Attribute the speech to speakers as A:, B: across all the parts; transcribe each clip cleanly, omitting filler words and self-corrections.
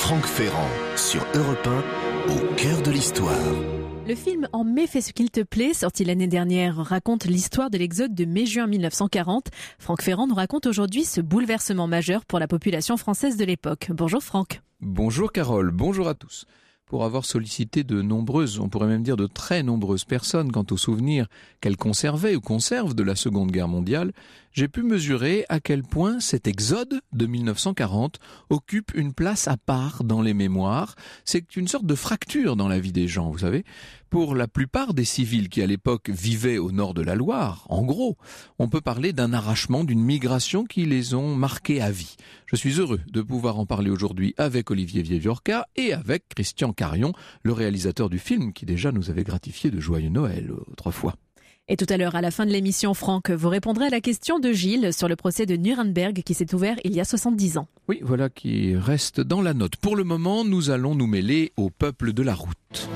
A: Franck Ferrand sur Europe 1, au cœur de l'histoire.
B: Le film « En mai, fais ce qu'il te plaît », sorti l'année dernière, raconte l'histoire de l'exode de mai-juin 1940. Franck Ferrand nous raconte aujourd'hui ce bouleversement majeur pour la population française de l'époque. Bonjour Franck.
C: Bonjour Carole, bonjour à tous. Pour avoir sollicité de nombreuses, on pourrait même dire de très nombreuses personnes quant aux souvenirs qu'elles conservaient ou conservent de la Seconde Guerre mondiale, j'ai pu mesurer à quel point cet exode de 1940 occupe une place à part dans les mémoires. C'est une sorte de fracture dans la vie des gens, vous savez. Pour la plupart des civils qui à l'époque vivaient au nord de la Loire, en gros, on peut parler d'un arrachement, d'une migration qui les ont marqués à vie. Je suis heureux de pouvoir en parler aujourd'hui avec Olivier Vieviorca et avec Christian Carion, le réalisateur du film qui déjà nous avait gratifié de joyeux Noël autrefois.
B: Et tout à l'heure, à la fin de l'émission, Franck, vous répondrez à la question de Gilles sur le procès de Nuremberg qui s'est ouvert il y a 70 ans.
C: Oui, voilà qui reste dans la note. Pour le moment, nous allons nous mêler au peuple de la route.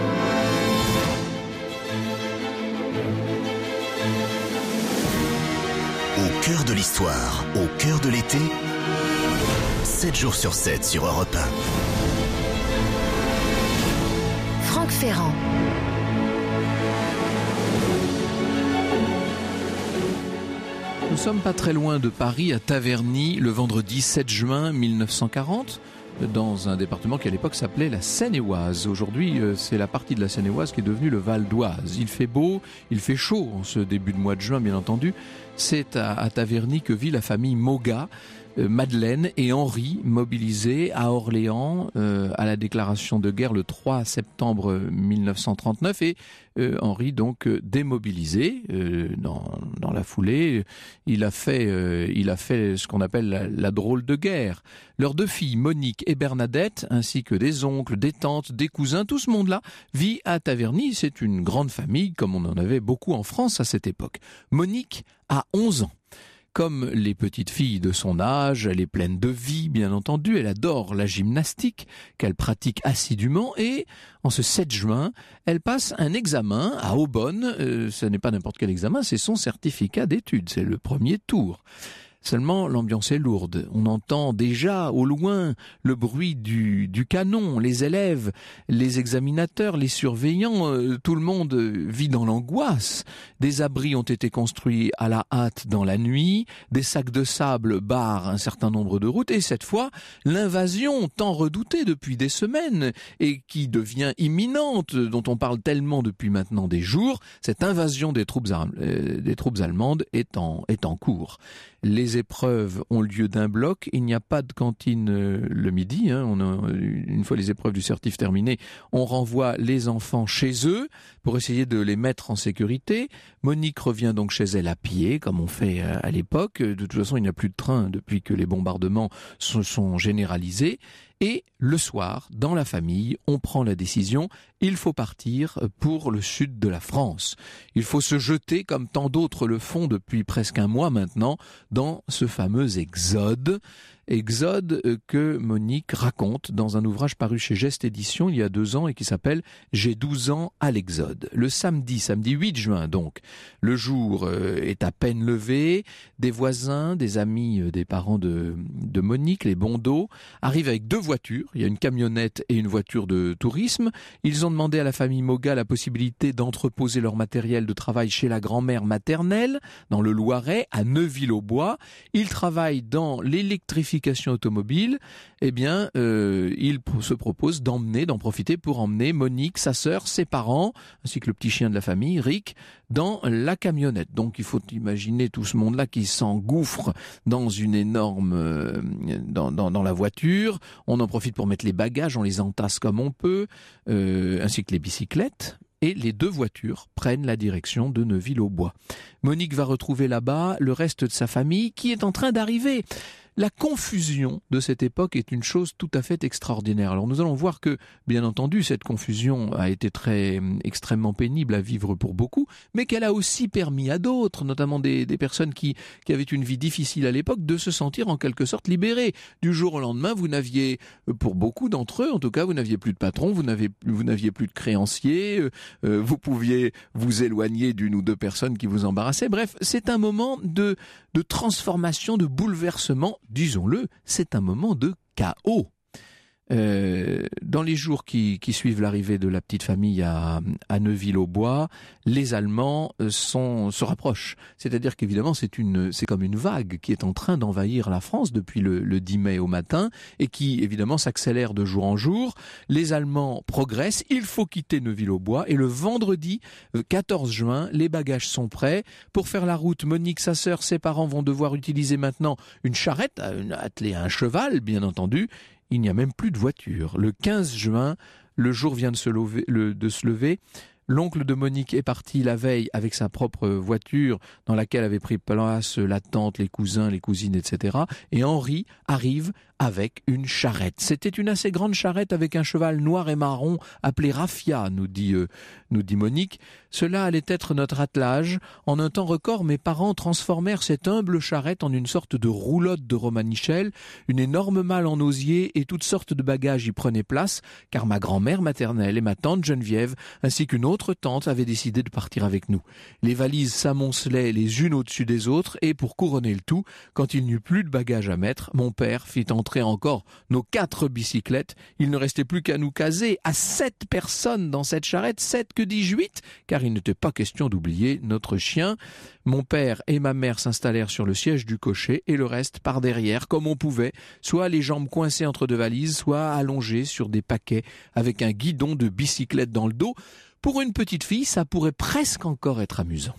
A: Au cœur de l'histoire, au cœur de l'été, 7 jours sur 7 sur Europe 1.
D: Franck Ferrand.
C: Nous sommes pas très loin de Paris, à Taverny, le vendredi 7 juin 1940, dans un département qui à l'époque s'appelait la Seine-et-Oise. Aujourd'hui, c'est la partie de la Seine-et-Oise qui est devenue le Val d'Oise. Il fait beau, il fait chaud en ce début de mois de juin, bien entendu. C'est à Taverny que vit la famille Moga, Madeleine et Henri, mobilisés à Orléans à la déclaration de guerre le 3 septembre 1939 et Henri donc démobilisé dans la foulée. Il a fait ce qu'on appelle la drôle de guerre. Leurs deux filles, Monique et Bernadette, ainsi que des oncles, des tantes, des cousins, tout ce monde-là vit à Taverny. C'est une grande famille comme on en avait beaucoup en France à cette époque. Monique a 11 ans. Comme les petites filles de son âge, elle est pleine de vie, bien entendu. Elle adore la gymnastique qu'elle pratique assidûment. Et en ce 7 juin, elle passe un examen à Aubonne. Ce n'est pas n'importe quel examen, c'est son certificat d'études. C'est le premier tour. Seulement, l'ambiance est lourde. On entend déjà au loin le bruit du canon, les élèves, les examinateurs, les surveillants, tout le monde vit dans l'angoisse. Des abris ont été construits à la hâte dans la nuit, des sacs de sable barrent un certain nombre de routes, et cette fois, l'invasion tant redoutée depuis des semaines et qui devient imminente, dont on parle tellement depuis maintenant des jours, cette invasion des troupes allemandes est en cours. Les épreuves ont lieu d'un bloc, il n'y a pas de cantine le midi, une fois les épreuves du certif terminées, on renvoie les enfants chez eux pour essayer de les mettre en sécurité. Monique revient donc chez elle à pied, comme on fait à l'époque. De toute façon, il n'y a plus de train depuis que les bombardements se sont généralisés. Et le soir, dans la famille, on prend la décision, il faut partir pour le sud de la France. Il faut se jeter, comme tant d'autres le font depuis presque un mois maintenant, dans ce fameux exode que Monique raconte dans un ouvrage paru chez Geste Éditions il y a 2 ans et qui s'appelle « J'ai 12 ans à l'exode ». Le samedi 8 juin donc, le jour est à peine levé, des voisins, des amis, des parents de Monique, les Bondeaux, arrivent avec 2 voitures, il y a une camionnette et une voiture de tourisme. Ils ont demandé à la famille Moga la possibilité d'entreposer leur matériel de travail chez la grand-mère maternelle, dans le Loiret, à Neuville-aux-Bois. Ils travaillent dans l'électrification automobile. Eh bien, ils se proposent d'en profiter pour emmener Monique, sa sœur, ses parents, ainsi que le petit chien de la famille, Rick, dans la camionnette. Donc il faut imaginer tout ce monde-là qui s'engouffre dans une énorme dans la voiture. On en profite pour mettre les bagages, on les entasse comme on peut, ainsi que les bicyclettes. Et les 2 voitures prennent la direction de Neuville-aux-Bois. Monique va retrouver là-bas le reste de sa famille qui est en train d'arriver. La confusion de cette époque est une chose tout à fait extraordinaire. Alors nous allons voir que, bien entendu, cette confusion a été extrêmement pénible à vivre pour beaucoup, mais qu'elle a aussi permis à d'autres, notamment des personnes qui avaient une vie difficile à l'époque, de se sentir en quelque sorte libérées. Du jour au lendemain, vous n'aviez, pour beaucoup d'entre eux, en tout cas, vous n'aviez plus de patron, vous n'aviez plus de créanciers, vous pouviez vous éloigner d'une ou 2 personnes qui vous embarrassaient. Bref, c'est un moment de transformation, de bouleversement. Disons-le, c'est un moment de chaos. Dans les jours qui suivent l'arrivée de la petite famille à Neuville-aux-Bois, les Allemands se rapprochent. C'est-à-dire qu'évidemment, c'est comme une vague qui est en train d'envahir la France depuis le 10 mai au matin et qui, évidemment, s'accélère de jour en jour. Les Allemands progressent, il faut quitter Neuville-aux-Bois et le vendredi 14 juin, les bagages sont prêts. Pour faire la route, Monique, sa sœur, ses parents vont devoir utiliser maintenant une charrette, attelée à un cheval, bien entendu. Il n'y a même plus de voiture. Le 15 juin, le jour vient de se lever. L'oncle de Monique est parti la veille avec sa propre voiture dans laquelle avaient pris place la tante, les cousins, les cousines, etc. Et Henri arrive avec une charrette. C'était une assez grande charrette avec un cheval noir et marron appelé Raffia, nous dit Monique. Cela allait être notre attelage. En un temps record, mes parents transformèrent cette humble charrette en une sorte de roulotte de Romanichel. Une énorme malle en osier et toutes sortes de bagages y prenaient place, car ma grand-mère maternelle et ma tante Geneviève, ainsi qu'une autre tante, avaient décidé de partir avec nous. Les valises s'amoncelaient les unes au-dessus des autres, et pour couronner le tout, quand il n'y eut plus de bagages à mettre, mon père fit entrer encore nos 4 bicyclettes. Il ne restait plus qu'à nous caser à 7 personnes dans cette charrette, 7 que dis-je 8, car il n'était pas question d'oublier notre chien. Mon père et ma mère s'installèrent sur le siège du cocher et le reste par derrière, comme on pouvait, soit les jambes coincées entre 2 valises, soit allongées sur des paquets avec un guidon de bicyclette dans le dos. Pour une petite fille, ça pourrait presque encore être amusant.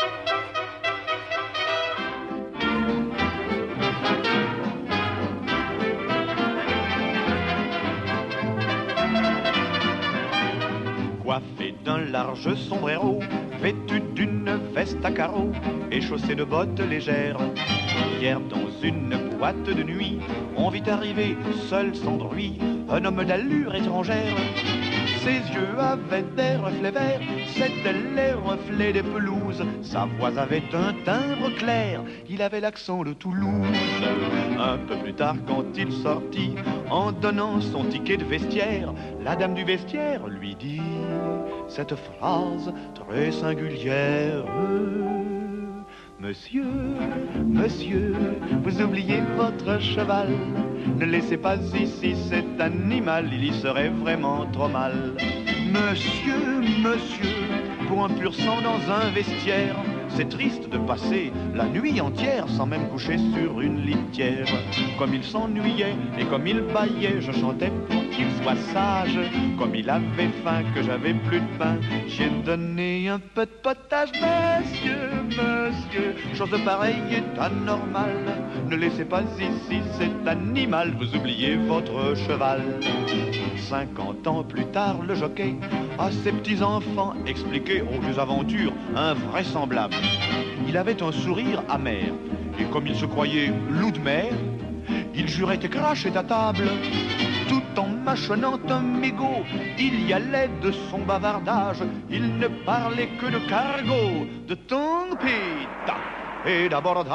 E: Coiffé d'un large sombrero, vêtu d'une veste à carreaux et chaussé de bottes légères. Hier, dans une boîte de nuit, on vit arriver, seul sans bruit, un homme d'allure étrangère. Ses yeux avaient des reflets verts, c'étaient les reflets des pelouses. Sa voix avait un timbre clair, il avait l'accent de Toulouse. Un peu plus tard, quand il sortit, en donnant son ticket de vestiaire, la dame du vestiaire lui dit cette phrase très singulière. Monsieur, monsieur, vous oubliez votre cheval. Ne laissez pas ici cet animal, il y serait vraiment trop mal. Monsieur, monsieur, pour un pur sang dans un vestiaire, c'est triste de passer la nuit entière sans même coucher sur une litière. Comme il s'ennuyait et comme il bâillait, je chantais pour qu'il soit sage. Comme il avait faim que j'avais plus de pain, j'ai donné un peu de potage. Monsieur, monsieur, chose pareille est anormale. Ne laissez pas ici cet animal, vous oubliez votre cheval. 50 ans plus tard, le jockey à ses petits-enfants expliquait aux jeux aventures invraisemblables. Il avait un sourire amer, et comme il se croyait loup de mer, il jurait et crachait à table. Tout en mâchonnant un mégot, il y allait de son bavardage. Il ne parlait que de cargo, de tongue pita et d'abordage.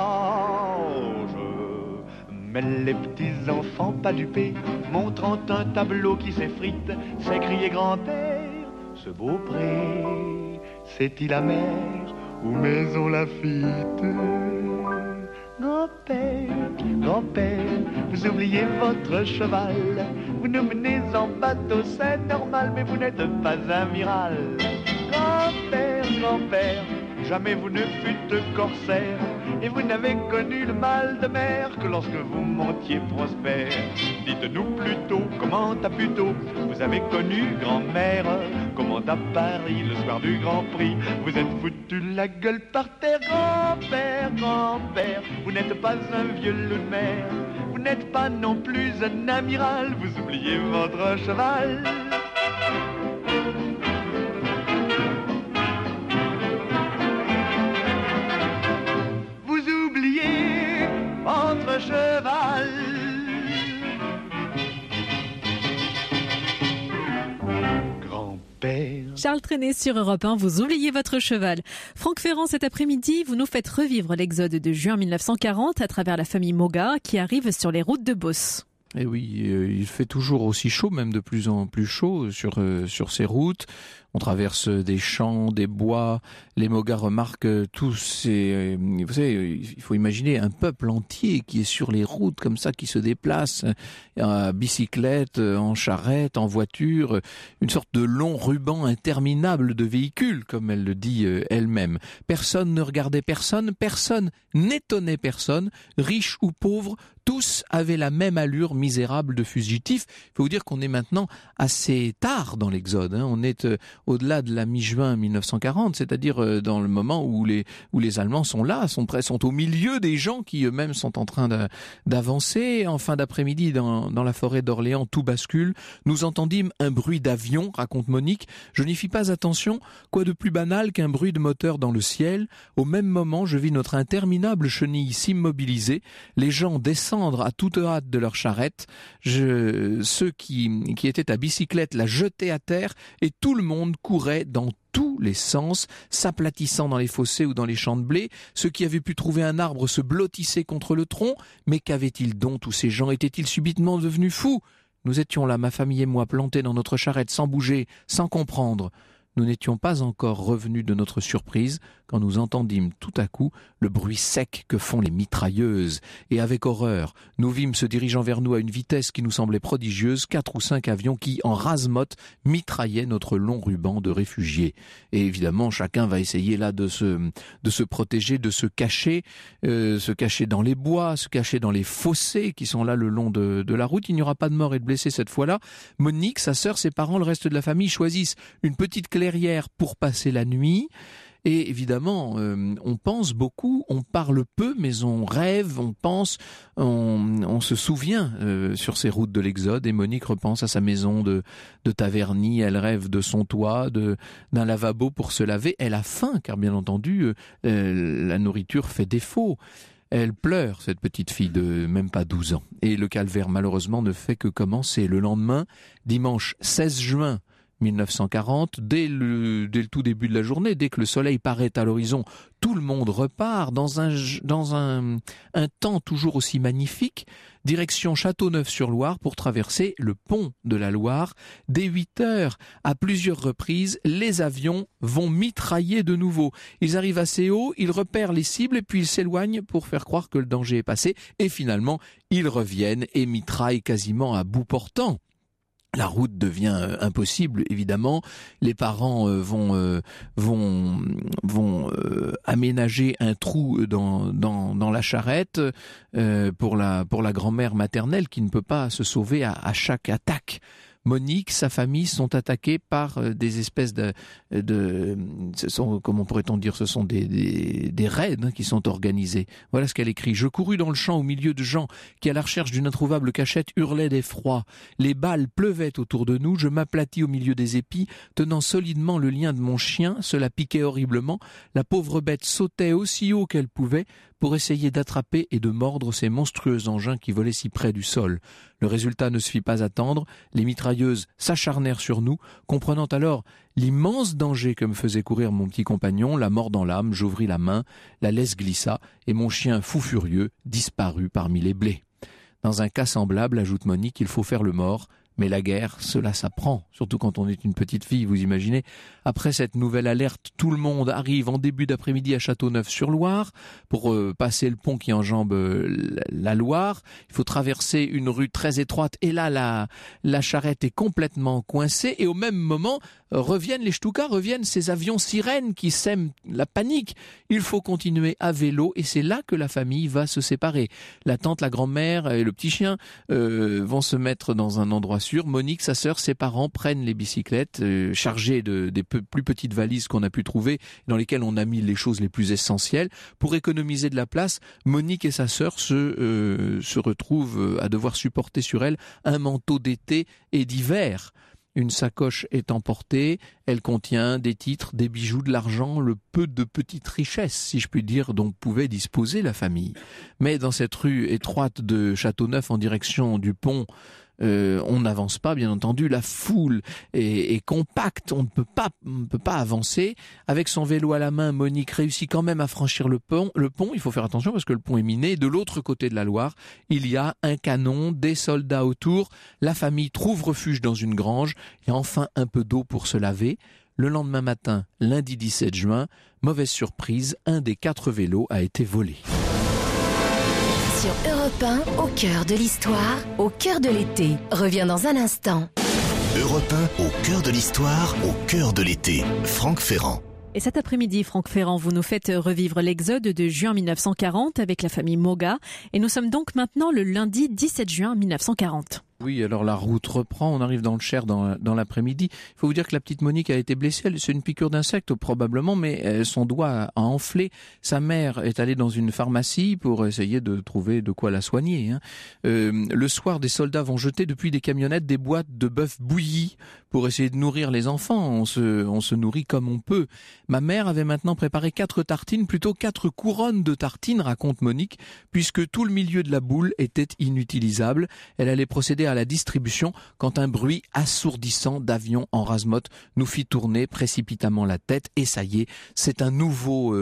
E: Mais les petits enfants pas dupés, montrant un tableau qui s'effrite, s'écriait grand-père, ce beau pré, c'est-il amer ou maison Lafitte? Grand-père, grand-père, vous oubliez votre cheval. Vous nous menez en bateau, c'est normal, mais vous n'êtes pas amiral. Grand-père, grand-père, jamais vous ne fûtes corsaire, et vous n'avez connu le mal de mer que lorsque vous montiez prospère. Dites-nous plutôt comment à Puteaux vous avez connu grand-mère, comment à Paris le soir du Grand Prix vous êtes foutu la gueule par terre. Grand-père, grand-père, vous n'êtes pas un vieux loup de mer, vous n'êtes pas non plus un amiral, vous oubliez votre cheval. Votre cheval. Grand-père.
B: Charles Trenet sur Europe 1, vous oubliez votre cheval. Franck Ferrand, cet après-midi, vous nous faites revivre l'exode de juin 1940 à travers la famille Moga qui arrive sur les routes de Beauce.
C: Et oui, il fait toujours aussi chaud, même de plus en plus chaud sur ces routes. On traverse des champs, des bois. Les Mogas remarquent tous ces... Vous savez, il faut imaginer un peuple entier qui est sur les routes comme ça, qui se déplace à bicyclette, en charrette, en voiture. Une sorte de long ruban interminable de véhicules, comme elle le dit elle-même. Personne ne regardait personne, personne n'étonnait personne, riche ou pauvre. Tous avaient la même allure misérable de fugitifs. Il faut vous dire qu'on est maintenant assez tard dans l'Exode. On est au-delà de la mi-juin 1940, c'est-à-dire dans le moment où les Allemands sont là, sont au milieu des gens qui eux-mêmes sont en train d'avancer. En fin d'après-midi, dans la forêt d'Orléans, tout bascule. Nous entendîmes un bruit d'avion, raconte Monique. Je n'y fis pas attention. Quoi de plus banal qu'un bruit de moteur dans le ciel? Au même moment, je vis notre interminable chenille s'immobiliser. Les gens descendre à toute hâte de leur charrette. Ceux qui étaient à bicyclette la jetaient à terre et tout le monde courait dans tous les sens, s'aplatissant dans les fossés ou dans les champs de blé. Ceux qui avaient pu trouver un arbre se blottissaient contre le tronc. Mais qu'avaient-ils donc tous ces gens? Étaient-ils subitement devenus fous? Nous étions là, ma famille et moi, plantés dans notre charrette, sans bouger, sans comprendre. Nous n'étions pas encore revenus de notre surprise quand nous entendîmes tout à coup le bruit sec que font les mitrailleuses. Et avec horreur, nous vîmes se dirigeant vers nous à une vitesse qui nous semblait prodigieuse 4 ou 5 avions qui, en rase-motte, mitraillaient notre long ruban de réfugiés. Et évidemment, chacun va essayer là de se protéger, de se cacher dans les bois, se cacher dans les fossés qui sont là le long de la route. Il n'y aura pas de morts et de blessés cette fois-là. Monique, sa sœur, ses parents, le reste de la famille choisissent une petite clairière pour passer la nuit. Et évidemment, on pense beaucoup, on parle peu, mais on rêve, on pense, on se souvient sur ces routes de l'Exode. Et Monique repense à sa maison de Taverny, elle rêve de son toit, d'un lavabo pour se laver. Elle a faim, car bien entendu, la nourriture fait défaut. Elle pleure, cette petite fille de même pas 12 ans. Et le calvaire, malheureusement, ne fait que commencer. Le lendemain, dimanche 16 juin 1940, dès le tout début de la journée, dès que le soleil paraît à l'horizon, tout le monde repart dans un temps toujours aussi magnifique, direction Châteauneuf-sur-Loire pour traverser le pont de la Loire. Dès 8 heures, à plusieurs reprises, les avions vont mitrailler de nouveau. Ils arrivent assez haut, ils repèrent les cibles et puis ils s'éloignent pour faire croire que le danger est passé. Et finalement, ils reviennent et mitraillent quasiment à bout portant. La route devient impossible, évidemment. Les parents vont aménager un trou dans la charrette pour la grand-mère maternelle qui ne peut pas se sauver à chaque attaque. Monique, sa famille sont attaqués par des espèces comment pourrait-on dire, ce sont des raids qui sont organisés. Voilà ce qu'elle écrit. Je courus dans le champ au milieu de gens qui, à la recherche d'une introuvable cachette, hurlaient d'effroi. Les balles pleuvaient autour de nous. Je m'aplatis au milieu des épis, tenant solidement le lien de mon chien. Cela piquait horriblement. La pauvre bête sautait aussi haut qu'elle pouvait pour essayer d'attraper et de mordre ces monstrueux engins qui volaient si près du sol. Le résultat ne se fit pas attendre. Les mitrailleuses s'acharnèrent sur nous. Comprenant alors l'immense danger que me faisait courir mon petit compagnon, la mort dans l'âme, j'ouvris la main, la laisse glissa, et mon chien fou furieux disparut parmi les blés. Dans un cas semblable, ajoute Monique, il faut faire le mort. Mais la guerre, cela s'apprend, surtout quand on est une petite fille, vous imaginez. Après cette nouvelle alerte, tout le monde arrive en début d'après-midi à Châteauneuf-sur-Loire pour passer le pont qui enjambe la Loire. Il faut traverser une rue très étroite et là, la charrette est complètement coincée. Et au même moment, reviennent les Stukas, reviennent ces avions sirènes qui sèment la panique. Il faut continuer à vélo et c'est là que la famille va se séparer. La tante, la grand-mère et le petit chien vont se mettre dans un endroit sûr. Monique, sa sœur, ses parents prennent les bicyclettes chargées des plus petites valises qu'on a pu trouver, dans lesquelles on a mis les choses les plus essentielles. Pour économiser de la place, Monique et sa sœur se retrouvent à devoir supporter sur elles un manteau d'été et d'hiver. Une sacoche est emportée, elle contient des titres, des bijoux, de l'argent, le peu de petites richesses, si je puis dire, dont pouvait disposer la famille. Mais dans cette rue étroite de Châteauneuf en direction du pont, on n'avance pas, bien entendu. La foule est compacte, on ne peut pas avancer. Avec son vélo à la main, Monique réussit quand même à franchir le pont. Il faut faire attention parce que le pont est miné. De l'autre côté de la Loire, il y a un canon, des soldats autour. La famille trouve refuge dans une grange. Il y a enfin un peu d'eau pour se laver. Le lendemain matin, lundi 17 juin, mauvaise surprise, un des 4 vélos a été volé.
D: Sur Europe 1, au cœur de l'histoire, au cœur de l'été. Revient dans un instant.
A: Europe 1, au cœur de l'histoire, au cœur de l'été. Franck Ferrand.
B: Et cet après-midi, Franck Ferrand, vous nous faites revivre l'exode de juin 1940 avec la famille Moga. Et nous sommes donc maintenant le lundi 17 juin 1940.
C: Oui, alors la route reprend, on arrive dans le Cher dans l'après-midi. Il faut vous dire que la petite Monique a été blessée, c'est une piqûre d'insecte probablement, mais son doigt a enflé. Sa mère est allée dans une pharmacie pour essayer de trouver de quoi la soigner. Le soir, des soldats vont jeter depuis des camionnettes des boîtes de bœuf bouilli pour essayer de nourrir les enfants. On se nourrit comme on peut. Ma mère avait maintenant préparé 4 tartines, plutôt 4 couronnes de tartines, raconte Monique, puisque tout le milieu de la boule était inutilisable. Elle allait procéder à la distribution quand un bruit assourdissant d'avion en rase-motte nous fit tourner précipitamment la tête et ça y est, c'est un nouveau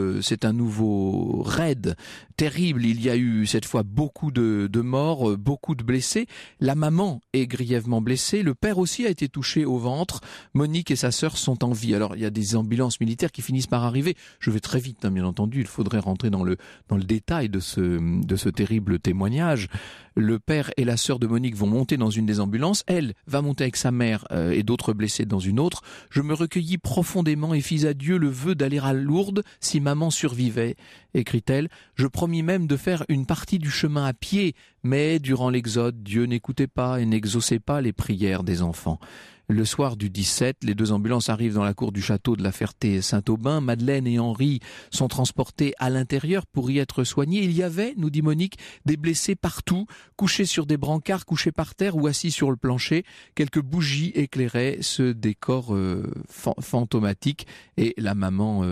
C: raid terrible. Il y a eu cette fois beaucoup de morts, beaucoup de blessés. La maman est grièvement blessée, le père aussi a été touché au ventre. Monique et sa sœur sont en vie. Alors il y a des ambulances militaires qui finissent par arriver. Je vais très vite, bien entendu, il faudrait rentrer dans le détail de ce terrible témoignage. Le père et la sœur de Monique vont monter dans une des ambulances. Elle va monter avec sa mère et d'autres blessés dans une autre. Je me recueillis profondément et fis à Dieu le vœu d'aller à Lourdes si maman survivait, écrit-elle. Je promis même de faire une partie du chemin à pied, mais durant l'exode, Dieu n'écoutait pas et n'exauçait pas les prières des enfants. Le soir du 17, les 2 ambulances arrivent dans la cour du château de la Ferté-Saint-Aubin. Madeleine et Henri sont transportés à l'intérieur pour y être soignés. Il y avait, nous dit Monique, des blessés partout, couchés sur des brancards, couchés par terre ou assis sur le plancher. Quelques bougies éclairaient ce décor fantomatique et la maman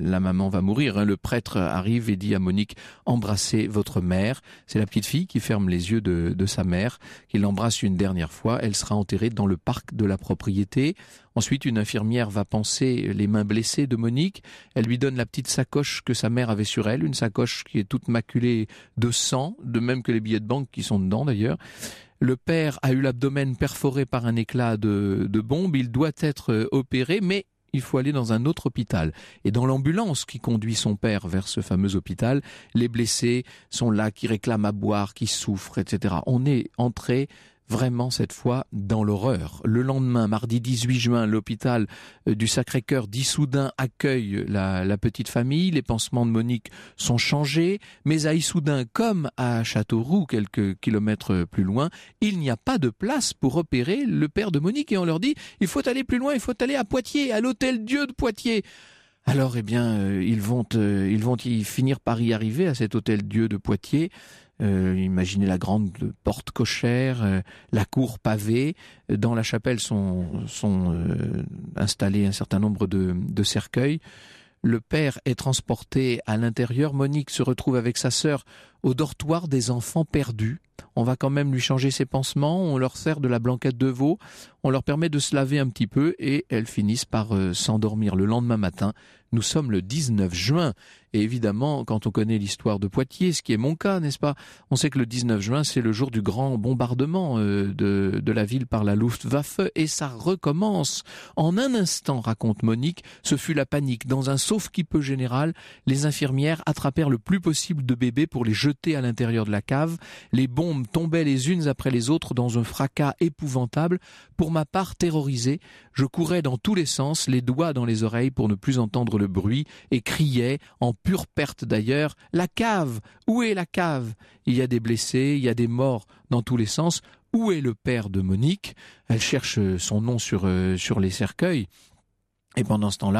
C: va mourir. Le prêtre arrive et dit à Monique « Embrassez votre mère ». C'est la petite fille qui ferme les yeux de sa mère, qui l'embrasse une dernière fois. Elle sera enterrée dans le parc de la propriété. Ensuite, une infirmière va panser les mains blessées de Monique. Elle lui donne la petite sacoche que sa mère avait sur elle, une sacoche qui est toute maculée de sang, de même que les billets de banque qui sont dedans d'ailleurs. Le père a eu l'abdomen perforé par un éclat de bombe. Il doit être opéré, mais il faut aller dans un autre hôpital. Et dans l'ambulance qui conduit son père vers ce fameux hôpital, les blessés sont là, qui réclament à boire, qui souffrent, etc. On est entré vraiment cette fois dans l'horreur. Le lendemain, mardi 18 juin, l'hôpital du Sacré-Cœur d'Issoudun accueille la petite famille. Les pansements de Monique sont changés, mais à Issoudun, comme à Châteauroux, quelques kilomètres plus loin, il n'y a pas de place pour opérer le père de Monique. Et on leur dit, il faut aller plus loin, il faut aller à Poitiers, à l'Hôtel-Dieu de Poitiers. Alors, ils vont y finir par y arriver à cet Hôtel-Dieu de Poitiers. Imaginez la grande porte cochère, la cour pavée. Dans la chapelle sont installés un certain nombre de cercueils. Le père est transporté à l'intérieur. Monique se retrouve avec sa sœur au dortoir des enfants perdus. On va quand même lui changer ses pansements, on leur sert de la blanquette de veau, on leur permet de se laver un petit peu et elles finissent par s'endormir. Le lendemain matin, nous sommes le 19 juin. Et évidemment, quand on connaît l'histoire de Poitiers, ce qui est mon cas, n'est-ce pas? On sait que le 19 juin, c'est le jour du grand bombardement de la ville par la Luftwaffe et ça recommence. En un instant, raconte Monique, ce fut la panique. Dans un sauf-qui-peut général, les infirmières attrapèrent le plus possible de bébés pour les jeter à l'intérieur de la cave. Les bombes tombaient les unes après les autres dans un fracas épouvantable. Pour ma part, terrorisé, je courais dans tous les sens, les doigts dans les oreilles pour ne plus entendre le bruit et criais, en pure perte d'ailleurs, « La cave! Où est la cave ?» Il y a des blessés, il y a des morts dans tous les sens. Où est le père de Monique? Elle cherche son nom sur les cercueils. Et pendant ce temps-là,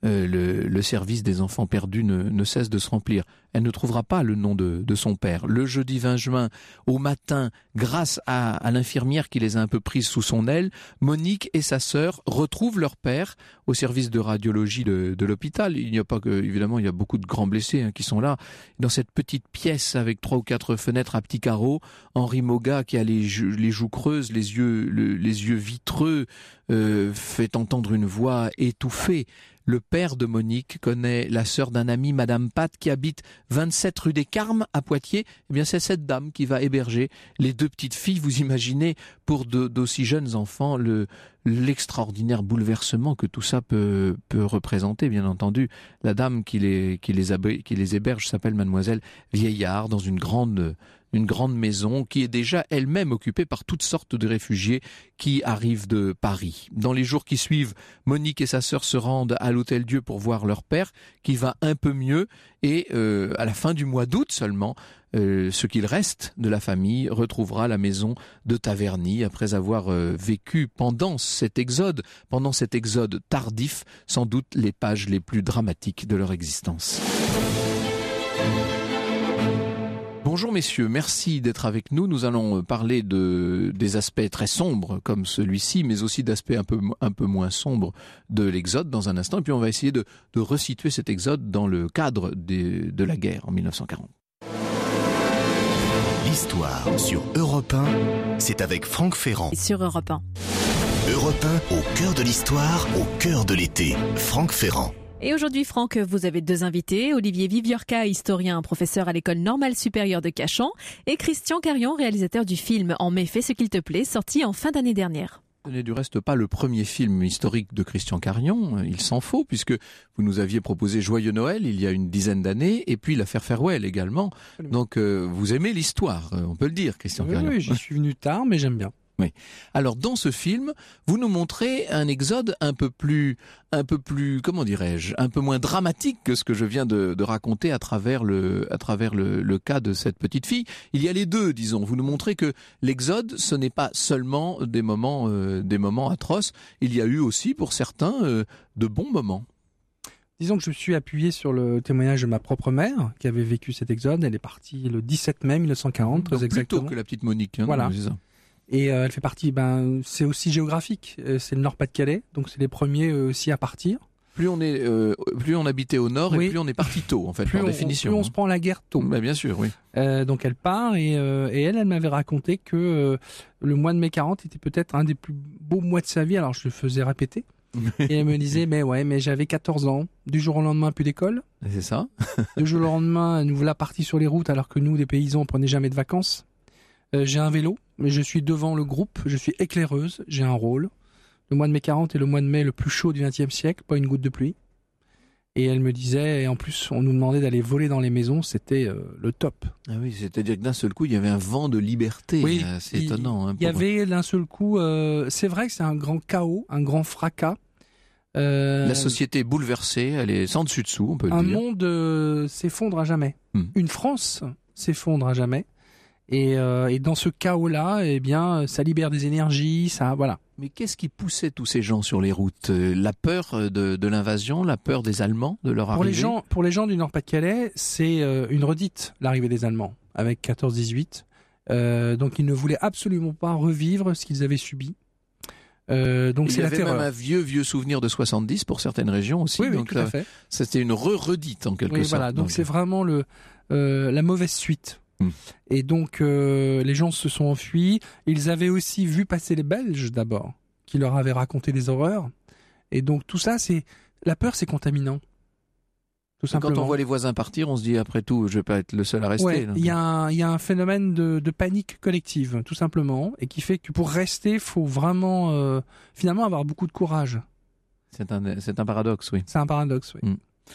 C: le service des enfants perdus ne cesse de se remplir. Elle ne trouvera pas le nom de son père. Le jeudi 20 juin, au matin, grâce à l'infirmière qui les a un peu prises sous son aile, Monique et sa sœur retrouvent leur père au service de radiologie de l'hôpital. Il n'y a pas que, évidemment, il y a beaucoup de grands blessés qui sont là. Dans cette petite pièce avec 3 ou 4 fenêtres à petits carreaux, Henri Moga, qui a les joues creuses, les yeux vitreux, fait entendre une voix étouffée. Le père de Monique connaît la sœur d'un ami, Madame Pat, qui habite 27 rue des Carmes à Poitiers. Eh bien, c'est cette dame qui va héberger les 2 petites filles. Vous imaginez, pour d'aussi jeunes enfants, l'extraordinaire bouleversement que tout ça peut représenter, bien entendu. La dame qui les héberge s'appelle Mademoiselle Vieillard, dans une grande maison qui est déjà elle-même occupée par toutes sortes de réfugiés qui arrivent de Paris. Dans les jours qui suivent, Monique et sa sœur se rendent à l'Hôtel-Dieu pour voir leur père, qui va un peu mieux, et à la fin du mois d'août seulement, ce qu'il reste de la famille retrouvera la maison de Taverny après avoir vécu pendant cet exode tardif, sans doute les pages les plus dramatiques de leur existence. Bonjour messieurs, merci d'être avec nous. Nous allons parler des aspects très sombres comme celui-ci, mais aussi d'aspects un peu moins sombres de l'Exode dans un instant. Et puis on va essayer de resituer cet Exode dans le cadre de la guerre en 1940.
A: L'histoire sur Europe 1, c'est avec Franck Ferrand.
B: Sur Europe 1.
A: Europe 1, au cœur de l'histoire, au cœur de l'été. Franck Ferrand.
B: Et aujourd'hui, Franck, vous avez 2 invités. Olivier Viviorca, historien, professeur à l'école normale supérieure de Cachan, et Christian Carion, réalisateur du film En mai, fais ce qu'il te plaît, sorti en fin d'année dernière.
C: Ce n'est du reste pas le premier film historique de Christian Carion, il s'en faut, puisque vous nous aviez proposé Joyeux Noël il y a une dizaine d'années, et puis L'affaire Farewell également. Donc vous aimez l'histoire, on peut le dire, Christian Carion.
F: Oui, j'y suis venu tard, mais j'aime bien.
C: Oui. Alors dans ce film, vous nous montrez un exode un peu plus, comment dirais-je, un peu moins dramatique que ce que je viens de raconter à travers le cas de cette petite fille. Il y a les deux, disons. Vous nous montrez que l'exode, ce n'est pas seulement des moments atroces. Il y a eu aussi, pour certains, de bons moments.
F: Disons que je me suis appuyé sur le témoignage de ma propre mère, qui avait vécu cet exode. Elle est partie le 17 mai 1940, très exactement.
C: Plus tôt que la petite Monique.
F: Voilà.
C: C'est ça.
F: Et elle fait partie, c'est aussi géographique, c'est le Nord-Pas-de-Calais, donc c'est les premiers aussi à partir.
C: Plus on habitait au nord, oui. Et plus on est parti tôt, en fait, par définition.
F: Plus on se prend la guerre tôt.
C: Bien sûr, oui.
F: Donc elle part et elle m'avait raconté que le mois de mai 40 était peut-être un des plus beaux mois de sa vie. Alors je le faisais répéter. Et elle me disait, mais j'avais 14 ans, du jour au lendemain plus d'école.
C: C'est ça.
F: Du jour au lendemain, nous voilà partis sur les routes alors que nous, les paysans, on prenait jamais de vacances. J'ai un vélo, mais je suis devant le groupe, je suis éclaireuse, j'ai un rôle. Le mois de mai 40 est le mois de mai le plus chaud du XXe siècle, pas une goutte de pluie. Et elle me disait, et en plus on nous demandait d'aller voler dans les maisons, c'était le top.
C: Ah oui, c'est-à-dire que d'un seul coup il y avait un vent de liberté,
F: oui,
C: c'est étonnant.
F: Il y avait d'un seul coup, c'est vrai que c'est un grand chaos, un grand fracas.
C: La société est bouleversée, elle est sans dessus dessous, on peut le dire.
F: Un monde s'effondre à jamais. Une France s'effondre à jamais. Et dans ce chaos-là, eh bien, ça libère des énergies, ça, voilà.
C: Mais qu'est-ce qui poussait tous ces gens sur les routes ? La peur de l'invasion, la peur des Allemands, de leur arrivée ?
F: Pour les gens du Nord-Pas-de-Calais, c'est une redite, l'arrivée des Allemands, avec 14-18. Donc ils ne voulaient absolument pas revivre ce qu'ils avaient subi. Donc c'est la terreur. Il y avait même
C: un vieux souvenir de 70 pour certaines régions aussi.
F: Oui,
C: donc
F: tout à fait.
C: C'était une redite en quelque sorte.
F: Voilà, donc c'est vraiment la mauvaise suite. Et donc les gens se sont enfuis. Ils avaient aussi vu passer les Belges d'abord, qui leur avaient raconté des horreurs. Et donc tout ça, la peur, c'est contaminant. Tout simplement.
C: Quand on voit les voisins partir, on se dit après tout, je vais pas être le seul à rester.
F: Ouais, il y a un phénomène de panique collective, tout simplement, et qui fait que pour rester, il faut vraiment finalement avoir beaucoup de courage.
C: C'est un paradoxe, oui.
F: C'est un paradoxe, oui.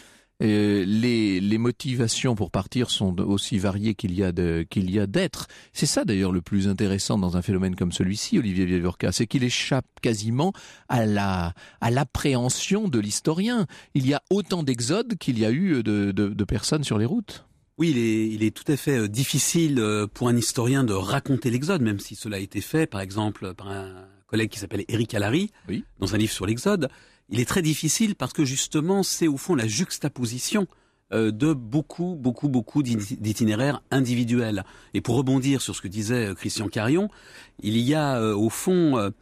C: Les motivations pour partir sont aussi variées qu'il y a d'êtres. C'est ça d'ailleurs le plus intéressant dans un phénomène comme celui-ci, Olivier Viviorca, c'est qu'il échappe quasiment à l'appréhension de l'historien. Il y a autant d'exodes qu'il y a eu de personnes sur les routes.
G: Oui, il est tout à fait difficile pour un historien de raconter l'exode, même si cela a été fait, par exemple, par un collègue qui s'appelle Éric Allary,
C: Oui.
G: dans un livre sur l'Exode. Il est très difficile parce que justement, c'est au fond la juxtaposition de beaucoup d'itinéraires individuels. Et pour rebondir sur ce que disait Christian Carion, il y a au fond,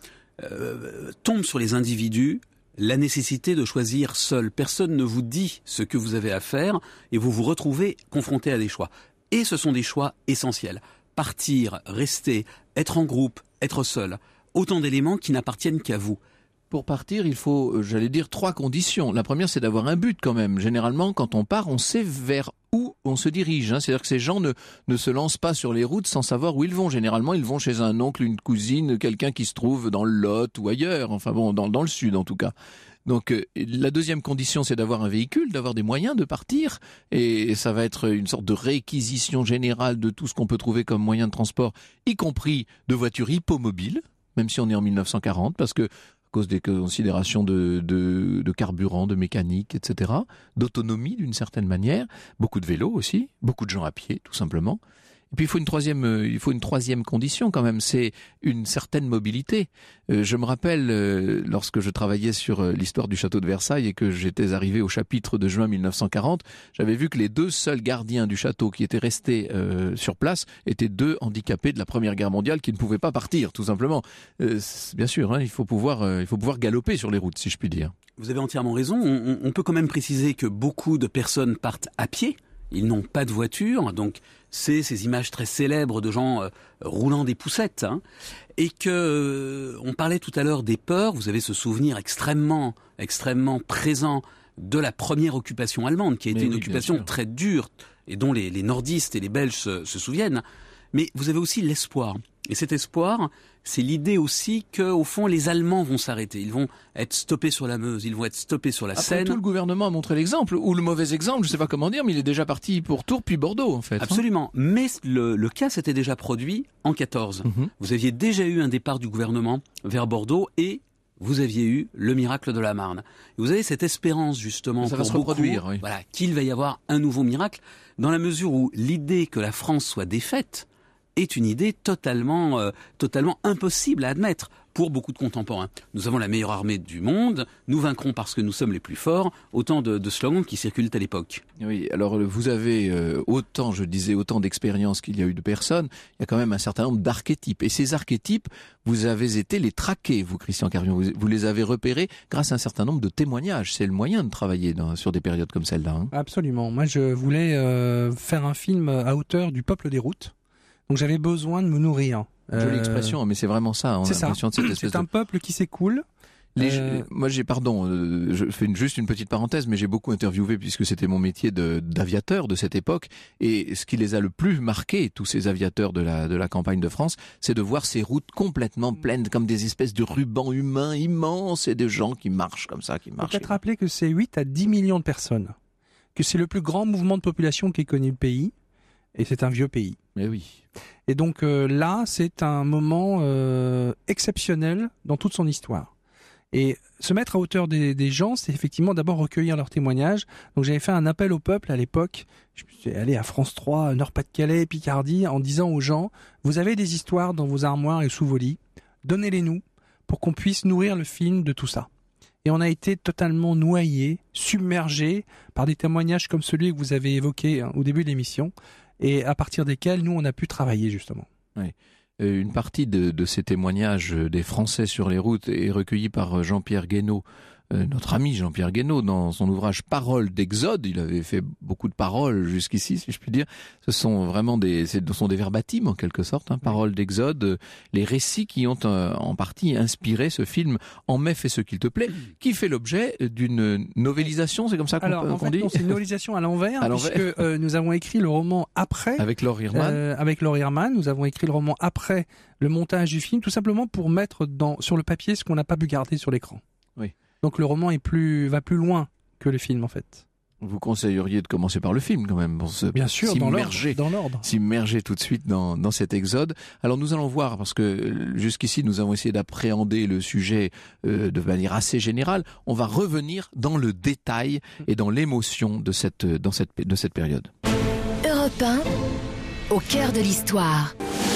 G: tombe sur les individus la nécessité de choisir seul. Personne ne vous dit ce que vous avez à faire et vous vous retrouvez confronté à des choix. Et ce sont des choix essentiels. Partir, rester, être en groupe, être seul. Autant d'éléments qui n'appartiennent qu'à vous.
C: Pour partir, il faut, j'allais dire, 3 conditions. La première, c'est d'avoir un but quand même. Généralement, quand on part, on sait vers où on se dirige. C'est-à-dire que ces gens ne se lancent pas sur les routes sans savoir où ils vont. Généralement, ils vont chez un oncle, une cousine, quelqu'un qui se trouve dans le Lot ou ailleurs. Enfin bon, dans le sud en tout cas. Donc la deuxième condition, c'est d'avoir un véhicule, d'avoir des moyens de partir. Et ça va être une sorte de réquisition générale de tout ce qu'on peut trouver comme moyen de transport, y compris de voitures hippomobiles, même si on est en 1940, parce que à cause des considérations de carburant, de mécanique, etc., d'autonomie d'une certaine manière, beaucoup de vélos aussi, beaucoup de gens à pied, tout simplement. Et puis il faut une troisième condition quand même, c'est une certaine mobilité. Je me rappelle lorsque je travaillais sur l'histoire du château de Versailles et que j'étais arrivé au chapitre de juin 1940, j'avais vu que les 2 seuls gardiens du château qui étaient restés sur place étaient 2 handicapés de la Première Guerre mondiale qui ne pouvaient pas partir, tout simplement. Bien sûr, hein, il faut pouvoir galoper sur les routes, si je puis dire.
G: Vous avez entièrement raison. On peut quand même préciser que beaucoup de personnes partent à pied. Ils n'ont pas de voiture, donc c'est ces images très célèbres de gens roulant des poussettes. Hein, et que on parlait tout à l'heure des peurs. Vous avez ce souvenir extrêmement présent de la première occupation allemande, qui a été une occupation très dure et dont les nordistes et les Belges se souviennent. Mais vous avez aussi l'espoir. Et cet espoir, c'est l'idée aussi qu'au fond, les Allemands vont s'arrêter. Ils vont être stoppés sur la Meuse, ils vont être stoppés sur la Seine.
C: Après tout, le gouvernement a montré l'exemple, ou le mauvais exemple, je ne sais pas comment dire, mais il est déjà parti pour Tours puis Bordeaux, en fait.
G: Absolument. Mais le cas s'était déjà produit en 14. Vous aviez déjà eu un départ du gouvernement vers Bordeaux et vous aviez eu le miracle de la Marne. Et vous avez cette espérance, justement,
C: ça va se reproduire, oui.
G: Voilà, qu'il va y avoir un nouveau miracle, dans la mesure où l'idée que la France soit défaite est une idée totalement impossible à admettre pour beaucoup de contemporains. Nous avons la meilleure armée du monde, nous vaincrons parce que nous sommes les plus forts, autant de slogans qui circulent à l'époque.
C: Oui, alors vous avez autant d'expériences qu'il y a eu de personnes, il y a quand même un certain nombre d'archétypes. Et ces archétypes, vous avez été les traquer, vous Christian Carion, vous les avez repérés grâce à un certain nombre de témoignages. C'est le moyen de travailler sur des périodes comme celle-là. Hein.
F: Absolument. Moi, je voulais faire un film à hauteur du peuple des routes. Donc j'avais besoin de me nourrir.
C: Jolie expression, mais c'est vraiment ça.
F: C'est ça. C'est un peuple qui s'écoule.
C: Moi, je fais juste une petite parenthèse, mais j'ai beaucoup interviewé puisque c'était mon métier d'aviateur de cette époque. Et ce qui les a le plus marqués, tous ces aviateurs de la campagne de France, c'est de voir ces routes complètement pleines, comme des espèces de rubans humains immenses et de gens qui marchent comme ça, qui marchent.
F: Il faut peut-être rappeler que c'est 8 à 10 millions de personnes, que c'est le plus grand mouvement de population qu'ait connu le pays. Et c'est un vieux pays.
C: Mais oui.
F: Et donc là, c'est un moment exceptionnel dans toute son histoire. Et se mettre à hauteur des gens, c'est effectivement d'abord recueillir leurs témoignages. Donc j'avais fait un appel au peuple à l'époque. Je suis allé à France 3, Nord-Pas-de-Calais, Picardie, en disant aux gens, vous avez des histoires dans vos armoires et sous vos lits, donnez-les-nous pour qu'on puisse nourrir le film de tout ça. Et on a été totalement noyés, submergés par des témoignages comme celui que vous avez évoqué au début de l'émission, et à partir desquels nous on a pu travailler justement.
C: Oui. Une partie de ces témoignages des Français sur les routes est recueillie par Jean-Pierre Guénaud, notre ami Jean-Pierre Guénaud, dans son ouvrage Paroles d'Exode. Il avait fait beaucoup de paroles jusqu'ici, si je puis dire. Ce sont vraiment des verbatims en quelque sorte, hein, Paroles d'Exode, les récits qui ont en partie inspiré ce film En mai, fais ce qu'il te plaît, qui fait l'objet d'une novélisation, c'est comme ça qu'on dit.
F: Alors en fait, non, c'est une novélisation à l'envers, puisque nous avons écrit le roman après.
C: Avec Laure
F: Irman. Nous avons écrit le roman après le montage du film, tout simplement pour mettre sur le papier ce qu'on n'a pas pu garder sur l'écran.
C: Oui.
F: Donc le roman va plus loin que le film en fait.
C: Vous conseilleriez de commencer par le film quand même, pour
F: bien sûr, dans l'ordre.
C: S'immerger tout de suite dans cet exode. Alors nous allons voir, parce que jusqu'ici nous avons essayé d'appréhender le sujet de manière assez générale. On va revenir dans le détail et dans l'émotion de cette période.
D: Europe 1, au cœur de l'histoire.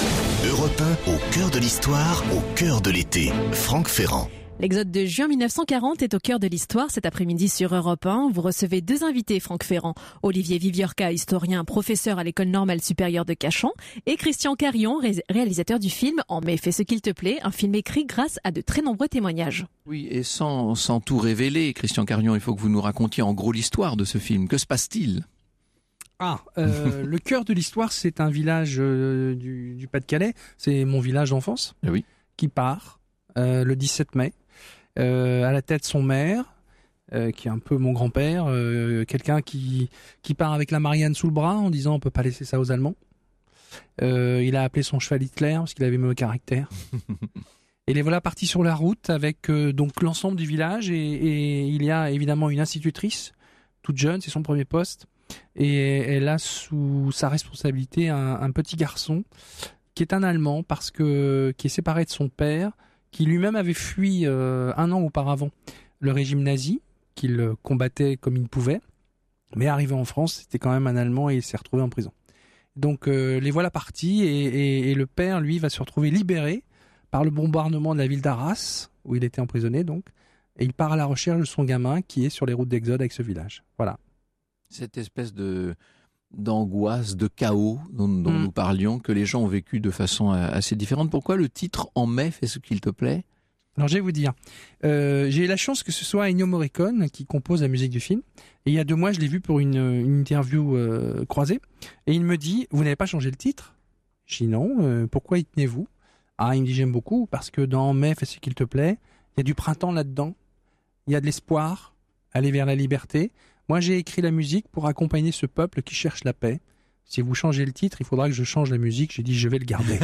A: Europe 1, au cœur de l'histoire, au cœur de l'été. Franck Ferrand.
B: L'exode de juin 1940 est au cœur de l'histoire cet après-midi sur Europe 1. Vous recevez deux invités, Franck Ferrand, Olivier Viviorca, historien, professeur à l'École normale supérieure de Cachan, et Christian Carion, réalisateur du film En mai, fais ce qu'il te plaît, un film écrit grâce à de très nombreux témoignages.
C: Oui, et sans tout révéler, Christian Carion, il faut que vous nous racontiez en gros l'histoire de ce film. Que se passe-t-il ?
F: Le cœur de l'histoire, c'est un village du Pas-de-Calais. C'est mon village d'enfance,
C: oui.
F: Qui part le 17 mai. À la tête son maire, qui est un peu mon grand-père, quelqu'un qui part avec la Marianne sous le bras en disant on peut pas laisser ça aux Allemands. Il a appelé son cheval Hitler parce qu'il avait mauvais caractère. Et les voilà partis sur la route avec donc l'ensemble du village et il y a évidemment une institutrice toute jeune, c'est son premier poste et elle a sous sa responsabilité un petit garçon qui est un Allemand qui est séparé de son père, qui lui-même avait fui 1 an auparavant le régime nazi, qu'il combattait comme il pouvait, mais arrivé en France, c'était quand même un Allemand et il s'est retrouvé en prison. Donc les voilà partis et le père, lui, va se retrouver libéré par le bombardement de la ville d'Arras, où il était emprisonné donc, et il part à la recherche de son gamin qui est sur les routes d'exode avec ce village. Voilà.
C: Cette espèce d'angoisse, de chaos dont nous parlions, que les gens ont vécu de façon assez différente. Pourquoi le titre En mai, fais ce qu'il te plaît ?
F: Alors je vais vous dire, j'ai eu la chance que ce soit Ennio Morricone qui compose la musique du film. Et il y a 2 mois, je l'ai vu pour une interview croisée. Et il me dit, vous n'avez pas changé le titre ? Je dis non, pourquoi y tenez-vous ? Il me dit, j'aime beaucoup parce que dans En mai, fais ce qu'il te plaît, il y a du printemps là-dedans, il y a de l'espoir, aller vers la liberté. Moi, j'ai écrit la musique pour accompagner ce peuple qui cherche la paix. Si vous changez le titre, il faudra que je change la musique. J'ai dit, je vais le garder.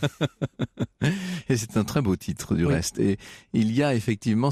C: Et c'est un très beau titre, du reste. Et il y a effectivement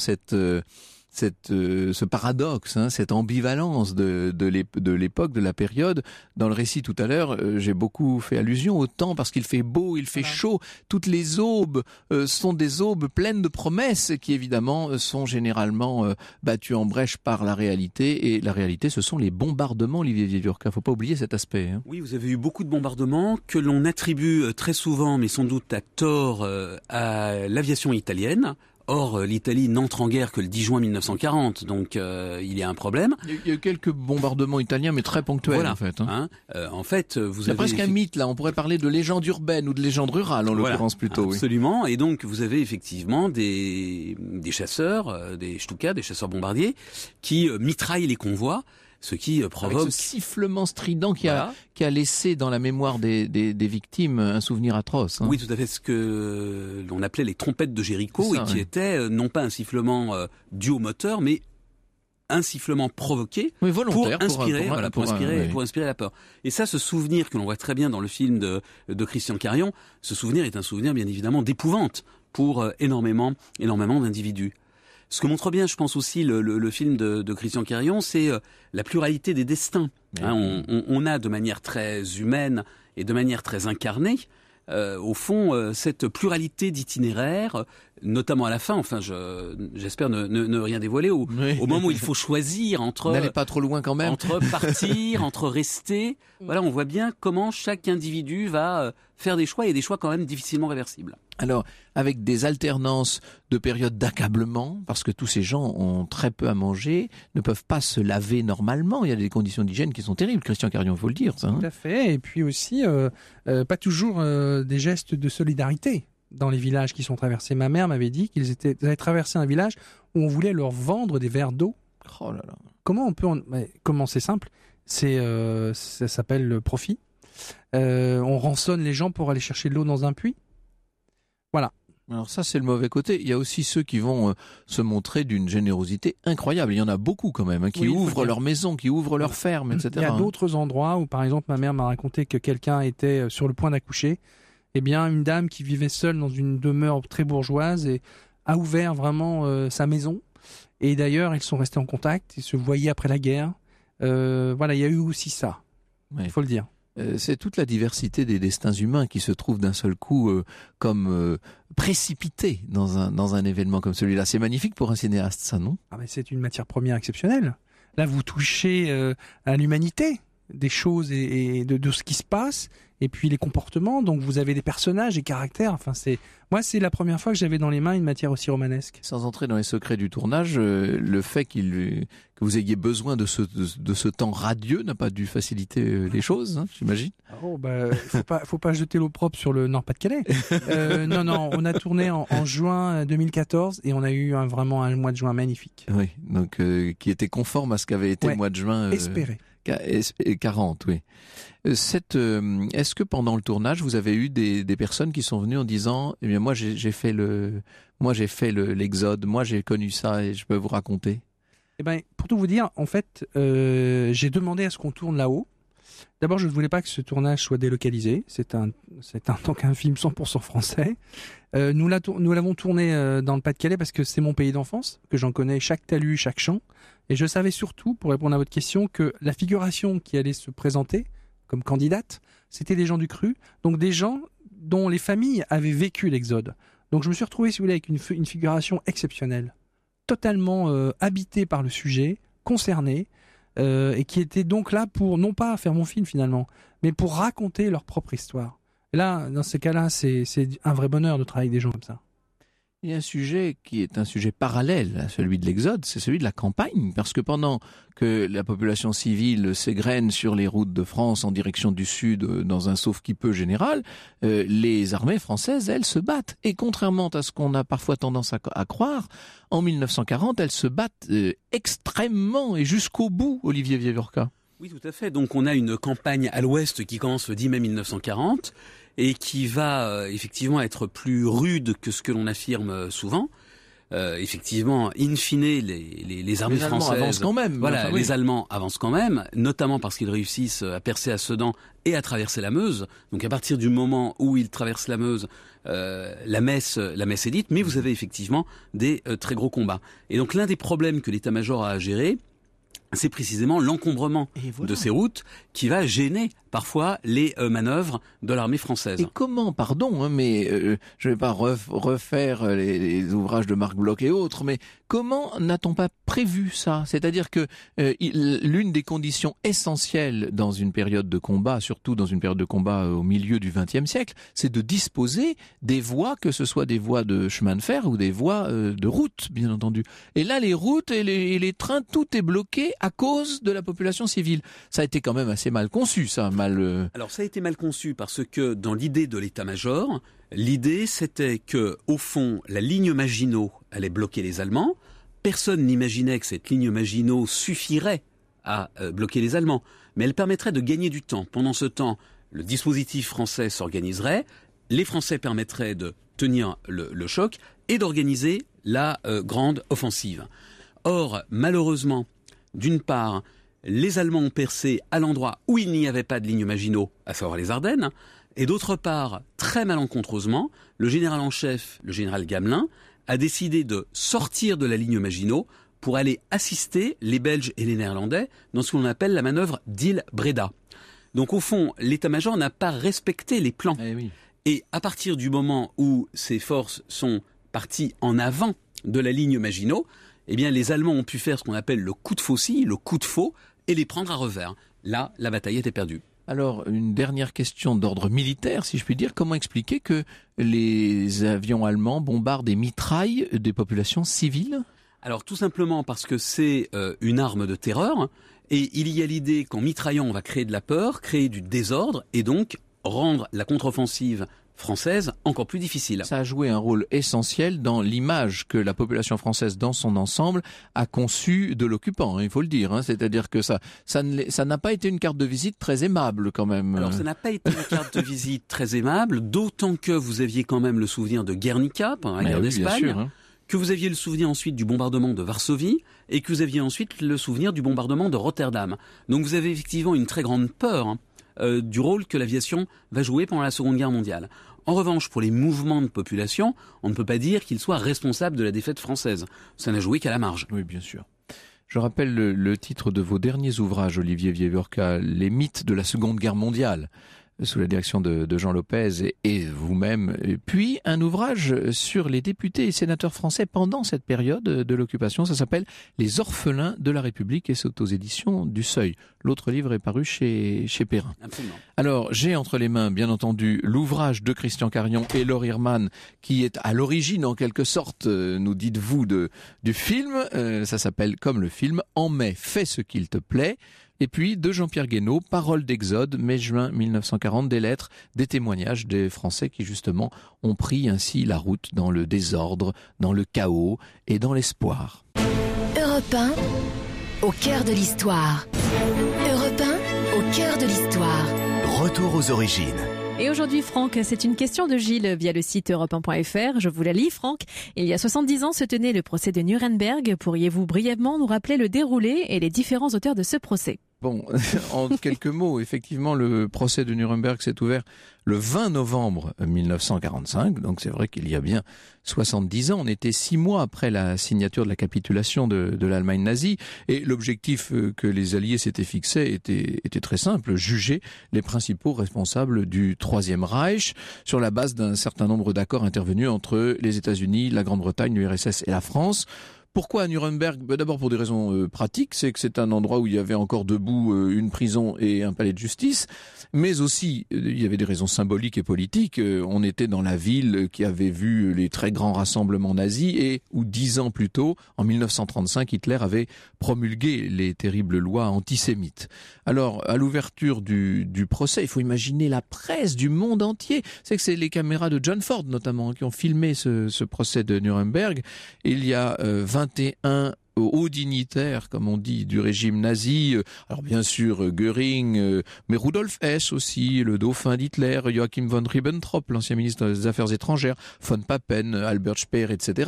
C: ce paradoxe, cette ambivalence de l'époque, de la période. Dans le récit tout à l'heure, j'ai beaucoup fait allusion au temps parce qu'il fait beau, il fait chaud. Toutes les aubes sont des aubes pleines de promesses qui évidemment sont généralement battues en brèche par la réalité. Et la réalité, ce sont les bombardements, Olivier Viviorca. Faut pas oublier cet aspect.
G: Oui, vous avez eu beaucoup de bombardements que l'on attribue très souvent, mais sans doute à tort, à l'aviation italienne. Or, l'Italie n'entre en guerre que le 10 juin 1940, donc il y a un problème.
C: Il y a eu quelques bombardements italiens, mais très ponctuels,
G: voilà.
C: En fait.
G: Vous
C: c'est
G: avez
C: presque un mythe, là. On pourrait parler de légende urbaine ou de légende rurale, en l'occurrence, plutôt.
G: Absolument. Oui. Et donc, vous avez effectivement des chasseurs, des Stuka, des chasseurs bombardiers, qui mitraillent les convois. Ce qui provoque
C: avec ce sifflement strident qui a laissé dans la mémoire des victimes un souvenir atroce.
G: Oui, tout à fait. Ce que l'on appelait les trompettes de Jéricho, qui était non pas un sifflement dû au moteur, mais un sifflement provoqué pour inspirer la peur. Et ça, ce souvenir que l'on voit très bien dans le film de Christian Carion, ce souvenir est un souvenir bien évidemment d'épouvante pour énormément d'individus. Ce que montre bien, je pense aussi, le film de Christian Carion, c'est la pluralité des destins. On a de manière très humaine et de manière très incarnée, au fond, cette pluralité d'itinéraires, notamment à la fin. Enfin, j'espère ne rien dévoiler. Au moment où il faut choisir entre...
C: N'allez pas trop loin quand même.
G: Entre partir, entre rester. Voilà, on voit bien comment chaque individu va faire des choix, et des choix quand même difficilement réversibles.
C: Alors, avec des alternances de périodes d'accablement, parce que tous ces gens ont très peu à manger, ne peuvent pas se laver normalement. Il y a des conditions d'hygiène qui sont terribles. Christian Carion, il faut le dire. Ça,
F: Tout à fait. Et puis aussi, pas toujours des gestes de solidarité dans les villages qui sont traversés. Ma mère m'avait dit qu'ils avaient traversé un village où on voulait leur vendre des verres d'eau.
C: Oh là là.
F: Comment on peut... Comment c'est simple ? Ça s'appelle le profit. On rançonne les gens pour aller chercher de l'eau dans un puits. Voilà.
C: Alors ça, c'est le mauvais côté. Il y a aussi ceux qui vont se montrer d'une générosité incroyable. Il y en a beaucoup quand même, qui ouvrent leur maison, qui ouvrent leur ferme, etc.
F: Il y a d'autres endroits où, par exemple, ma mère m'a raconté que quelqu'un était sur le point d'accoucher. Eh bien, une dame qui vivait seule dans une demeure très bourgeoise a ouvert vraiment sa maison. Et d'ailleurs, ils sont restés en contact. Ils se voyaient après la guerre. Voilà, il y a eu aussi ça. Il faut le dire.
C: C'est toute la diversité des destins humains qui se trouvent d'un seul coup comme précipités dans un événement comme celui-là. C'est magnifique pour un cinéaste, ça, non ?
F: Mais c'est une matière première exceptionnelle. Là, vous touchez à l'humanité des choses et de ce qui se passe, et puis les comportements. Donc vous avez des personnages, des caractères. Enfin, c'est la première fois que j'avais dans les mains une matière aussi romanesque.
C: Sans entrer dans les secrets du tournage, le fait que vous ayez besoin de ce temps radieux n'a pas dû faciliter les choses, hein, j'imagine.
F: Oh faut pas jeter l'eau propre sur le Nord-Pas-de-Calais. Non, on a tourné en juin 2014 et on a eu vraiment un mois de juin magnifique.
C: Oui, donc qui était conforme à ce qu'avait été le mois de juin.
F: Espéré.
C: 40, oui. Est-ce que pendant le tournage, vous avez eu des personnes qui sont venues en disant, eh bien moi j'ai fait l'Exode, moi j'ai connu ça et je peux vous raconter.
F: Eh ben, pour tout vous dire, en fait, j'ai demandé à ce qu'on tourne là-haut. D'abord, je ne voulais pas que ce tournage soit délocalisé. C'est donc un film 100% français. Nous l'avons tourné dans le Pas-de-Calais parce que c'est mon pays d'enfance, que j'en connais chaque talus, chaque champ. Et je savais surtout, pour répondre à votre question, que la figuration qui allait se présenter comme candidate, c'était des gens du cru, donc des gens dont les familles avaient vécu l'Exode. Donc je me suis retrouvé, si vous voulez, avec une figuration exceptionnelle, totalement habitée par le sujet, concernée, et qui était donc là pour, non pas faire mon film finalement, mais pour raconter leur propre histoire. Et là, dans ces cas-là, c'est un vrai bonheur de travailler avec des gens comme ça.
C: Il y a un sujet qui est un sujet parallèle à celui de l'Exode, c'est celui de la campagne, parce que pendant que la population civile s'égrène sur les routes de France en direction du sud dans un sauve-qui-peut général, les armées françaises, elles se battent. Et contrairement à ce qu'on a parfois tendance à croire, en 1940, elles se battent extrêmement et jusqu'au bout, Olivier Viaviorca.
G: Oui, tout à fait. Donc on a une campagne à l'ouest qui commence le 10 mai 1940 et qui va effectivement être plus rude que ce que l'on affirme souvent. Effectivement, in fine, les armées françaises
C: avancent quand même.
G: Voilà,
C: enfin, oui.
G: Les Allemands avancent quand même, notamment parce qu'ils réussissent à percer à Sedan et à traverser la Meuse. Donc à partir du moment où ils traversent la Meuse, la messe est dite, mais vous avez effectivement des très gros combats. Et donc l'un des problèmes que l'état-major a à gérer, c'est précisément l'encombrement de ces routes qui va gêner parfois les manœuvres de l'armée française.
C: Et comment, pardon, mais je ne vais pas refaire les ouvrages de Marc Bloch et autres, mais comment n'a-t-on pas prévu ça ? C'est-à-dire que l'une des conditions essentielles dans une période de combat, surtout dans une période de combat au milieu du XXe siècle, c'est de disposer des voies, que ce soit des voies de chemin de fer ou des voies de route, bien entendu. Et là, les routes et les trains, tout est bloqué à cause de la population civile. Ça a été quand même assez mal conçu, ça. Alors
G: ça a été mal conçu parce que dans l'idée de l'état-major, l'idée c'était que au fond la ligne Maginot allait bloquer les Allemands. Personne n'imaginait que cette ligne Maginot suffirait à bloquer les Allemands, mais elle permettrait de gagner du temps. Pendant ce temps, le dispositif français s'organiserait, les Français permettraient de tenir le choc et d'organiser la grande offensive. Or, malheureusement, d'une part, les Allemands ont percé à l'endroit où il n'y avait pas de ligne Maginot, à savoir les Ardennes, et d'autre part, très malencontreusement, le général en chef, le général Gamelin, a décidé de sortir de la ligne Maginot pour aller assister les Belges et les Néerlandais dans ce qu'on appelle la manœuvre d'Île-Breda. Donc au fond, l'état-major n'a pas respecté les plans.
C: Eh oui.
G: Et à partir du moment où ces forces sont parties en avant de la ligne Maginot, eh bien les Allemands ont pu faire ce qu'on appelle le coup de faucille, le coup de faux, et les prendre à revers. Là, la bataille était perdue.
C: Alors, une dernière question d'ordre militaire, si je puis dire. Comment expliquer que les avions allemands bombardent et mitraillent des populations civiles ?
G: Alors, tout simplement parce que c'est une arme de terreur, et il y a l'idée qu'en mitraillant, on va créer de la peur, créer du désordre, et donc rendre la contre-offensive française encore plus difficile.
C: Ça a joué un rôle essentiel dans l'image que la population française dans son ensemble a conçue de l'occupant, il faut le dire. C'est-à-dire que ça n'a pas été une carte de visite très aimable quand même.
G: Alors ça n'a pas été une carte de visite très aimable, d'autant que vous aviez quand même le souvenir de Guernica pendant la guerre d'Espagne, que vous aviez le souvenir ensuite du bombardement de Varsovie et que vous aviez ensuite le souvenir du bombardement de Rotterdam. Donc vous avez effectivement une très grande peur du rôle que l'aviation va jouer pendant la Seconde Guerre mondiale. En revanche, pour les mouvements de population, on ne peut pas dire qu'ils soient responsables de la défaite française. Ça n'a joué qu'à la marge.
C: Oui, bien sûr. Je rappelle le titre de vos derniers ouvrages, Olivier Viaviorca, Les mythes de la Seconde Guerre mondiale. sous la direction de Jean Lopez et vous-même. Et puis un ouvrage sur les députés et sénateurs français pendant cette période de l'occupation. Ça s'appelle « Les orphelins de la République » et c'est aux éditions du Seuil. L'autre livre est paru chez Perrin.
G: Absolument.
C: Alors, j'ai entre les mains, bien entendu, l'ouvrage de Christian Carion et Laure Irman, qui est à l'origine, en quelque sorte, nous dites-vous, du film. Ça s'appelle, comme le film, « En mai, fais ce qu'il te plaît ». Et puis, de Jean-Pierre Guénaud, « Paroles d'Exode », mai-juin 1940, des lettres, des témoignages des Français qui, justement, ont pris ainsi la route dans le désordre, dans le chaos et dans l'espoir.
D: Europe 1, au cœur de l'histoire. Europe 1, au cœur de l'histoire.
A: Retour aux origines.
B: Et aujourd'hui, Franck, c'est une question de Gilles via le site europe1.fr. Je vous la lis, Franck. Il y a 70 ans se tenait le procès de Nuremberg. Pourriez-vous brièvement nous rappeler le déroulé et les différents auteurs de ce procès ?
C: Bon, en quelques mots, effectivement, le procès de Nuremberg s'est ouvert le 20 novembre 1945. Donc c'est vrai qu'il y a bien 70 ans. On était 6 mois après la signature de la capitulation de l'Allemagne nazie. Et l'objectif que les Alliés s'étaient fixé était très simple. Juger les principaux responsables du Troisième Reich sur la base d'un certain nombre d'accords intervenus entre les États-Unis, la Grande-Bretagne, l'URSS et la France. Pourquoi à Nuremberg ? D'abord pour des raisons pratiques, c'est que c'est un endroit où il y avait encore debout une prison et un palais de justice, mais aussi il y avait des raisons symboliques et politiques. On était dans la ville qui avait vu les très grands rassemblements nazis et où 10 ans plus tôt, en 1935, Hitler avait promulgué les terribles lois antisémites. Alors, à l'ouverture du procès, il faut imaginer la presse du monde entier. C'est que c'est les caméras de John Ford notamment qui ont filmé ce procès de Nuremberg. Il y a 21 hauts dignitaires, comme on dit, du régime nazi. Alors bien sûr Göring, mais Rudolf Hess aussi, le dauphin d'Hitler, Joachim von Ribbentrop, l'ancien ministre des Affaires étrangères, von Papen, Albert Speer, etc.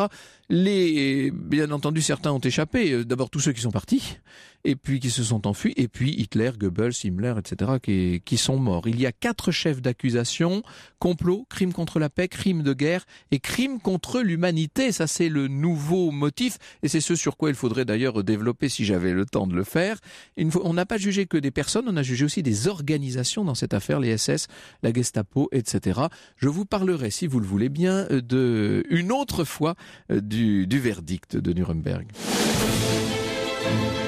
C: Bien entendu, certains ont échappé. D'abord tous ceux qui sont partis, et puis qui se sont enfuis, et puis Hitler, Goebbels, Himmler, etc. qui sont morts. Il y a 4 chefs d'accusation: complot, crime contre la paix, crime de guerre et crime contre l'humanité. Ça, c'est le nouveau motif, et c'est ce sur quoi il faudrait d'ailleurs développer si j'avais le temps de le faire. On n'a pas jugé que des personnes, on a jugé aussi des organisations dans cette affaire, les SS, la Gestapo, etc. Je vous parlerai, si vous le voulez bien, une autre fois du verdict de Nuremberg.